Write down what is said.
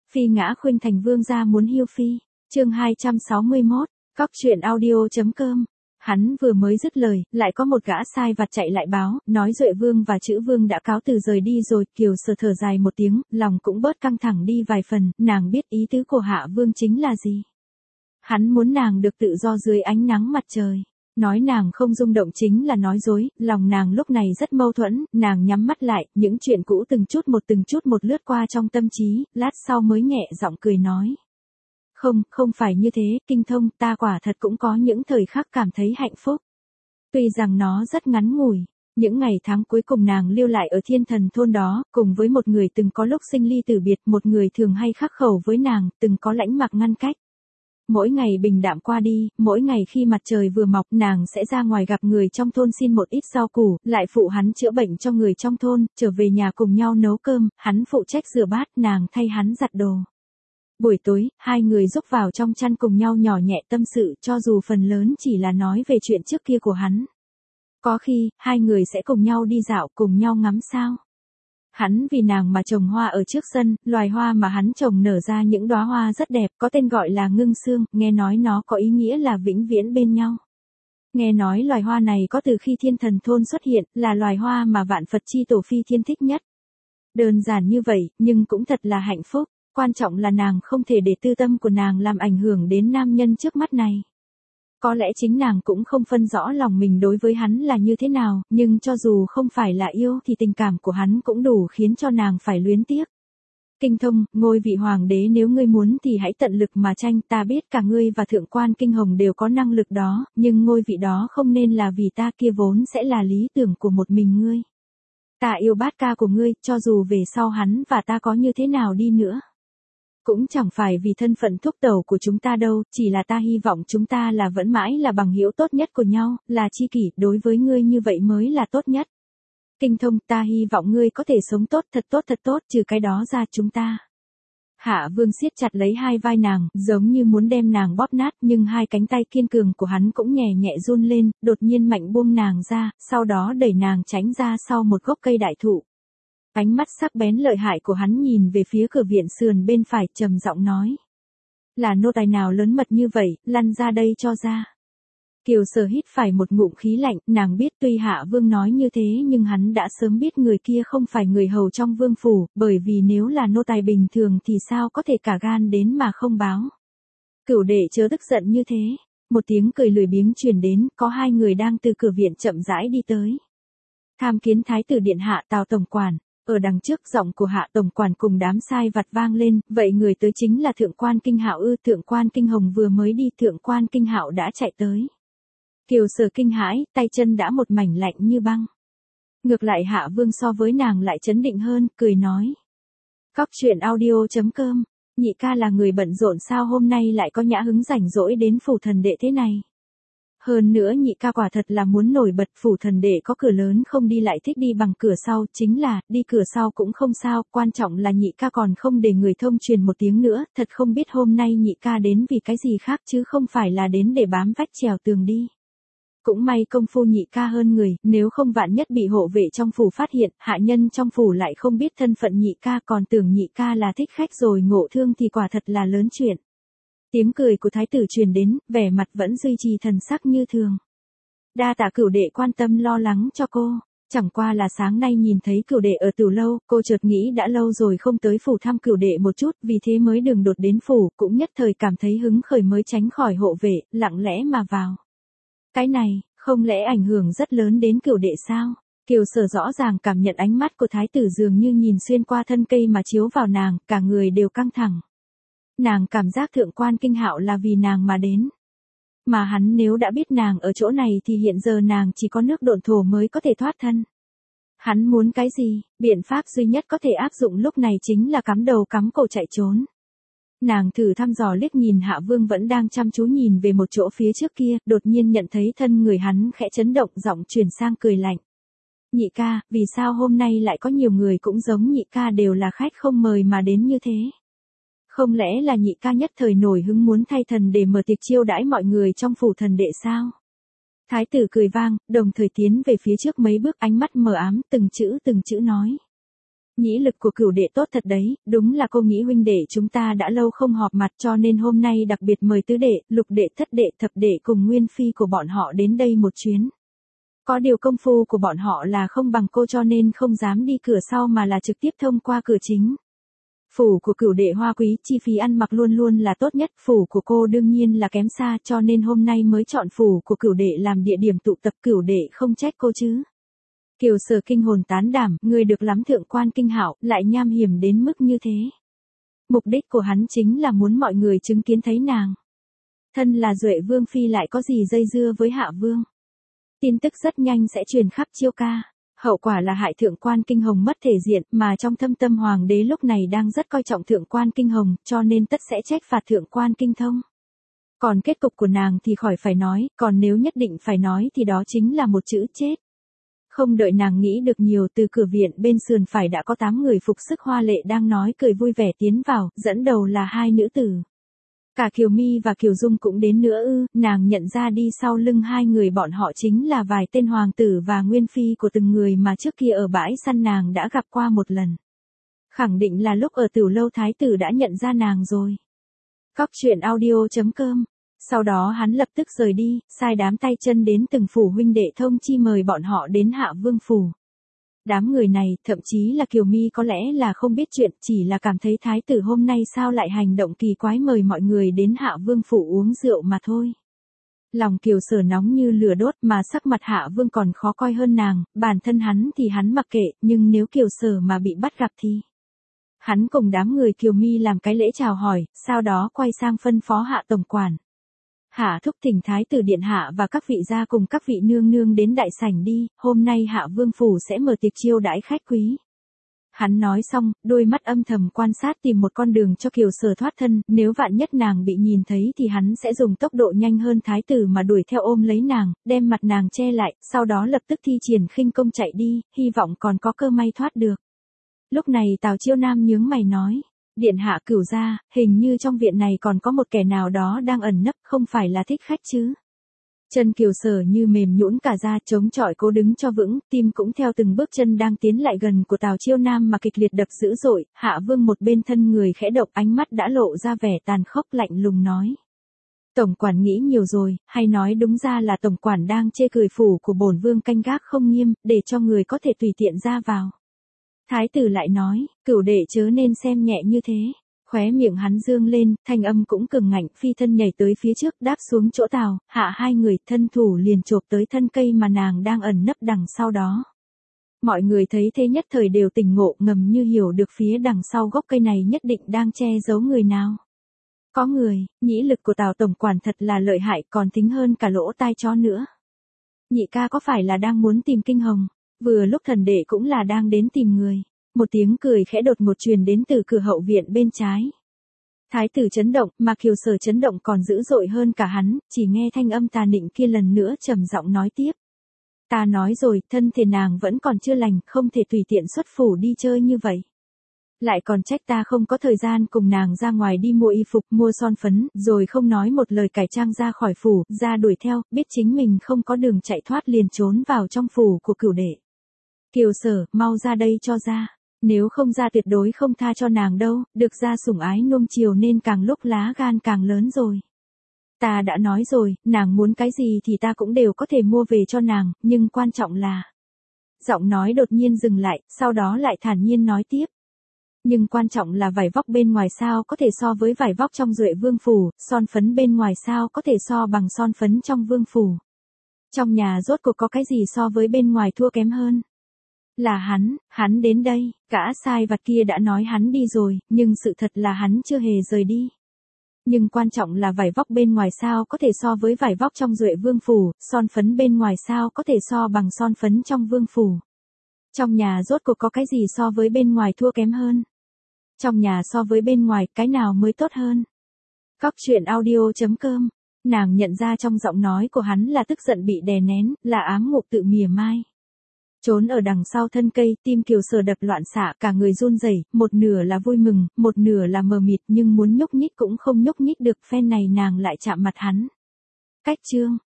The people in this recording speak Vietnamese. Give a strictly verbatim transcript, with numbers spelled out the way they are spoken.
Phi ngã khuynh thành vương gia muốn hiêu phi. Chương hai trăm sáu mươi mốt, cóc truyện audio.com. Hắn vừa mới dứt lời, lại có một gã sai vặt chạy lại báo, nói Duệ Vương và Chữ Vương đã cáo từ rời đi rồi. Kiều Sở thở dài một tiếng, lòng cũng bớt căng thẳng đi vài phần, nàng biết ý tứ của Hạ Vương chính là gì. Hắn muốn nàng được tự do dưới ánh nắng mặt trời. Nói nàng không rung động chính là nói dối, lòng nàng lúc này rất mâu thuẫn, nàng nhắm mắt lại, những chuyện cũ từng chút một từng chút một lướt qua trong tâm trí, lát sau mới nhẹ giọng cười nói. Không, không phải như thế, Kinh Thông, ta quả thật cũng có những thời khắc cảm thấy hạnh phúc. Tuy rằng nó rất ngắn ngủi, những ngày tháng cuối cùng nàng lưu lại ở Thiên Thần thôn đó, cùng với một người từng có lúc sinh ly tử biệt, một người thường hay khắc khẩu với nàng, từng có lãnh mặc ngăn cách. Mỗi ngày bình đạm qua đi, mỗi ngày khi mặt trời vừa mọc nàng sẽ ra ngoài gặp người trong thôn xin một ít rau củ, lại phụ hắn chữa bệnh cho người trong thôn, trở về nhà cùng nhau nấu cơm, hắn phụ trách rửa bát, nàng thay hắn giặt đồ. Buổi tối, hai người rúc vào trong chăn cùng nhau nhỏ nhẹ tâm sự, cho dù phần lớn chỉ là nói về chuyện trước kia của hắn. Có khi, hai người sẽ cùng nhau đi dạo, cùng nhau ngắm sao. Hắn vì nàng mà trồng hoa ở trước sân, loài hoa mà hắn trồng nở ra những đóa hoa rất đẹp, có tên gọi là ngưng sương, nghe nói nó có ý nghĩa là vĩnh viễn bên nhau. Nghe nói loài hoa này có từ khi Thiên Thần thôn xuất hiện, là loài hoa mà vạn Phật chi tổ phi thiên thích nhất. Đơn giản như vậy, nhưng cũng thật là hạnh phúc, quan trọng là nàng không thể để tư tâm của nàng làm ảnh hưởng đến nam nhân trước mắt này. Có lẽ chính nàng cũng không phân rõ lòng mình đối với hắn là như thế nào, nhưng cho dù không phải là yêu thì tình cảm của hắn cũng đủ khiến cho nàng phải luyến tiếc. Kinh Thông, ngôi vị hoàng đế nếu ngươi muốn thì hãy tận lực mà tranh, ta biết cả ngươi và thượng quan Kinh Hồng đều có năng lực đó, nhưng ngôi vị đó không nên là vì ta, kia vốn sẽ là lý tưởng của một mình ngươi. Ta yêu bát ca của ngươi, cho dù về sau hắn và ta có như thế nào đi nữa. Cũng chẳng phải vì thân phận thúc tẩu của chúng ta đâu, chỉ là ta hy vọng chúng ta là vẫn mãi là bằng hữu tốt nhất của nhau, là tri kỷ, đối với ngươi như vậy mới là tốt nhất. Kinh Thông, ta hy vọng ngươi có thể sống tốt, thật tốt thật tốt, trừ cái đó ra chúng ta. Hạ Vương siết chặt lấy hai vai nàng, giống như muốn đem nàng bóp nát, nhưng hai cánh tay kiên cường của hắn cũng nhẹ nhẹ run lên, đột nhiên mạnh buông nàng ra, sau đó đẩy nàng tránh ra sau một gốc cây đại thụ. Ánh mắt sắc bén lợi hại của hắn nhìn về phía cửa viện sườn bên phải, trầm giọng nói. Là nô tài nào lớn mật như vậy, lăn ra đây cho ra. Kiều Sở hít phải một ngụm khí lạnh, nàng biết tuy Hạ Vương nói như thế nhưng hắn đã sớm biết người kia không phải người hầu trong vương phủ, bởi vì nếu là nô tài bình thường thì sao có thể cả gan đến mà không báo. Cửu đệ chớ tức giận như thế, một tiếng cười lười biếng truyền đến, có hai người đang từ cửa viện chậm rãi đi tới. Tham kiến Thái tử điện hạ Tào tổng quản. Ở đằng trước giọng của Hạ tổng quản cùng đám sai vặt vang lên, vậy người tới chính là Thượng quan Kinh Hạo ư? Thượng quan Kinh Hồng vừa mới đi, Thượng quan Kinh Hạo đã chạy tới. Kiều Sở kinh hãi, tay chân đã một mảnh lạnh như băng. Ngược lại Hạ Vương so với nàng lại chấn định hơn, cười nói. Cóc truyện audio.com, nhị ca là người bận rộn sao hôm nay lại có nhã hứng rảnh rỗi đến phủ thần đệ thế này. Hơn nữa nhị ca quả thật là muốn nổi bật, phủ thần đệ có cửa lớn không đi lại thích đi bằng cửa sau, chính là, đi cửa sau cũng không sao, quan trọng là nhị ca còn không để người thông truyền một tiếng nữa, thật không biết hôm nay nhị ca đến vì cái gì khác chứ không phải là đến để bám vách trèo tường đi. Cũng may công phu nhị ca hơn người, nếu không vạn nhất bị hộ vệ trong phủ phát hiện, hạ nhân trong phủ lại không biết thân phận nhị ca còn tưởng nhị ca là thích khách rồi ngộ thương thì quả thật là lớn chuyện. Tiếng cười của thái tử truyền đến, vẻ mặt vẫn duy trì thần sắc như thường. Đa tạ cửu đệ quan tâm lo lắng cho cô, chẳng qua là sáng nay nhìn thấy cửu đệ ở Tửu lâu, cô chợt nghĩ đã lâu rồi không tới phủ thăm cửu đệ một chút, vì thế mới đường đột đến phủ, cũng nhất thời cảm thấy hứng khởi mới tránh khỏi hộ vệ, lặng lẽ mà vào. Cái này, không lẽ ảnh hưởng rất lớn đến cửu đệ sao? Kiều Sở rõ ràng cảm nhận ánh mắt của thái tử dường như nhìn xuyên qua thân cây mà chiếu vào nàng, cả người đều căng thẳng. Nàng cảm giác Thượng quan Kinh Hạo là vì nàng mà đến. Mà hắn nếu đã biết nàng ở chỗ này thì hiện giờ nàng chỉ có nước độn thổ mới có thể thoát thân. Hắn muốn cái gì, biện pháp duy nhất có thể áp dụng lúc này chính là cắm đầu cắm cổ chạy trốn. Nàng thử thăm dò liếc nhìn Hạ Vương vẫn đang chăm chú nhìn về một chỗ phía trước kia, đột nhiên nhận thấy thân người hắn khẽ chấn động, giọng chuyển sang cười lạnh. Nhị ca, vì sao hôm nay lại có nhiều người cũng giống nhị ca đều là khách không mời mà đến như thế? Không lẽ là nhị ca nhất thời nổi hứng muốn thay thần để mở tiệc chiêu đãi mọi người trong phủ thần đệ sao? Thái tử cười vang, đồng thời tiến về phía trước mấy bước, ánh mắt mờ ám, từng chữ từng chữ nói. Nhĩ lực của Cửu đệ tốt thật đấy, đúng là cô nghĩ huynh đệ chúng ta đã lâu không họp mặt cho nên hôm nay đặc biệt mời tứ đệ, lục đệ, thất đệ, thập đệ cùng nguyên phi của bọn họ đến đây một chuyến. Có điều công phu của bọn họ là không bằng cô cho nên không dám đi cửa sau mà là trực tiếp thông qua cửa chính. Phủ của Cửu đệ hoa quý, chi phí ăn mặc luôn luôn là tốt nhất, phủ của cô đương nhiên là kém xa cho nên hôm nay mới chọn phủ của Cửu đệ làm địa điểm tụ tập. Cửu đệ không trách cô chứ. Kiều Sở kinh hồn tán đảm, người được lắm thượng quan Kinh Hạo, lại nham hiểm đến mức như thế. Mục đích của hắn chính là muốn mọi người chứng kiến thấy nàng. Thân là Duệ Vương phi lại có gì dây dưa với Hạ Vương. Tin tức rất nhanh sẽ truyền khắp Chiêu Ca. Hậu quả là hại thượng quan Kinh Hồng mất thể diện, mà trong thâm tâm hoàng đế lúc này đang rất coi trọng thượng quan Kinh Hồng, cho nên tất sẽ trách phạt thượng quan Kinh Thông. Còn kết cục của nàng thì khỏi phải nói, còn nếu nhất định phải nói thì đó chính là một chữ chết. Không đợi nàng nghĩ được nhiều, từ cửa viện bên sườn phải đã có tám người phục sức hoa lệ đang nói cười vui vẻ tiến vào, dẫn đầu là hai nữ tử. Cả Kiều Mi và Kiều Dung cũng đến nữa ư, nàng nhận ra đi sau lưng hai người bọn họ chính là vài tên hoàng tử và nguyên phi của từng người mà trước kia ở bãi săn nàng đã gặp qua một lần. Khẳng định là lúc ở Tửu Lâu thái tử đã nhận ra nàng rồi. Cóc truyện audio chấm com. Sau đó hắn lập tức rời đi, sai đám tay chân đến từng phủ huynh đệ thông chi mời bọn họ đến Hạ Vương phủ. Đám người này, thậm chí là Kiều Mi có lẽ là không biết chuyện, chỉ là cảm thấy thái tử hôm nay sao lại hành động kỳ quái mời mọi người đến Hạ Vương phủ uống rượu mà thôi. Lòng Kiều Sở nóng như lửa đốt mà sắc mặt Hạ Vương còn khó coi hơn nàng, bản thân hắn thì hắn mặc kệ, nhưng nếu Kiều Sở mà bị bắt gặp thì... Hắn cùng đám người Kiều Mi làm cái lễ chào hỏi, sau đó quay sang phân phó Hạ tổng quản. Hạ thúc thỉnh thái tử điện hạ và các vị gia cùng các vị nương nương đến đại sảnh đi, hôm nay Hạ Vương phủ sẽ mở tiệc chiêu đãi khách quý. Hắn nói xong, đôi mắt âm thầm quan sát tìm một con đường cho Kiều Sở thoát thân, nếu vạn nhất nàng bị nhìn thấy thì hắn sẽ dùng tốc độ nhanh hơn thái tử mà đuổi theo ôm lấy nàng, đem mặt nàng che lại, sau đó lập tức thi triển khinh công chạy đi, hy vọng còn có cơ may thoát được. Lúc này Tào Chiêu Nam nhướng mày nói. Điện hạ Cửu gia, hình như trong viện này còn có một kẻ nào đó đang ẩn nấp, không phải là thích khách chứ. Chân Kiều Sở như mềm nhũn cả ra, chống chọi cố đứng cho vững, tim cũng theo từng bước chân đang tiến lại gần của Tào Chiêu Nam mà kịch liệt đập dữ dội. Hạ Vương một bên thân người khẽ động, ánh mắt đã lộ ra vẻ tàn khốc lạnh lùng nói. Tổng quản nghĩ nhiều rồi, hay nói đúng ra là tổng quản đang chê cười phủ của bổn vương canh gác không nghiêm, để cho người có thể tùy tiện ra vào. Thái tử lại nói, Cửu đệ chớ nên xem nhẹ như thế. Khóe miệng hắn dương lên, thanh âm cũng cường ngạnh, phi thân nhảy tới phía trước, đáp xuống chỗ Tào, Hạ hai người, thân thủ liền chộp tới thân cây mà nàng đang ẩn nấp đằng sau đó. Mọi người thấy thế nhất thời đều tỉnh ngộ, ngầm như hiểu được phía đằng sau gốc cây này nhất định đang che giấu người nào. Có người, nhĩ lực của Tào tổng quản thật là lợi hại, còn thính hơn cả lỗ tai chó nữa. Nhị ca có phải là đang muốn tìm Kinh Hồng? Vừa lúc thần đệ cũng là đang đến tìm người. Một tiếng cười khẽ đột một truyền đến từ cửa hậu viện bên trái. Thái tử chấn động, mà Kiều Sở chấn động còn dữ dội hơn cả hắn, chỉ nghe thanh âm tà nịnh kia lần nữa trầm giọng nói tiếp. Ta nói rồi, thân thể nàng vẫn còn chưa lành, không thể tùy tiện xuất phủ đi chơi như vậy. Lại còn trách ta không có thời gian cùng nàng ra ngoài đi mua y phục, mua son phấn, rồi không nói một lời cải trang ra khỏi phủ, ra đuổi theo, biết chính mình không có đường chạy thoát liền trốn vào trong phủ của Cửu đệ. Kiều Sở, mau ra đây cho ra. Nếu không ra tuyệt đối không tha cho nàng đâu, được ra sủng ái nuông chiều nên càng lúc lá gan càng lớn rồi. Ta đã nói rồi, nàng muốn cái gì thì ta cũng đều có thể mua về cho nàng, nhưng quan trọng là... Giọng nói đột nhiên dừng lại, sau đó lại thản nhiên nói tiếp. Nhưng quan trọng là vải vóc bên ngoài sao có thể so với vải vóc trong Duệ Vương phủ, son phấn bên ngoài sao có thể so bằng son phấn trong Vương phủ. Trong nhà rốt cuộc có cái gì so với bên ngoài thua kém hơn. Là hắn, hắn đến đây, gã sai vặt kia đã nói hắn đi rồi, nhưng sự thật là hắn chưa hề rời đi. Nhưng quan trọng là vải vóc bên ngoài sao có thể so với vải vóc trong Duệ Vương phủ, son phấn bên ngoài sao có thể so bằng son phấn trong Vương phủ. Trong nhà rốt cuộc có cái gì so với bên ngoài thua kém hơn. Trong nhà so với bên ngoài, cái nào mới tốt hơn. Cóc truyện audio chấm com. Nàng nhận ra trong giọng nói của hắn là tức giận bị đè nén, là ám ngục tự mỉa mai. Trốn ở đằng sau thân cây, tim Kiều Sở đập loạn xạ, cả người run rẩy, một nửa là vui mừng, một nửa là mờ mịt, nhưng muốn nhúc nhích cũng không nhúc nhích được, phen này nàng lại chạm mặt hắn. Cách chương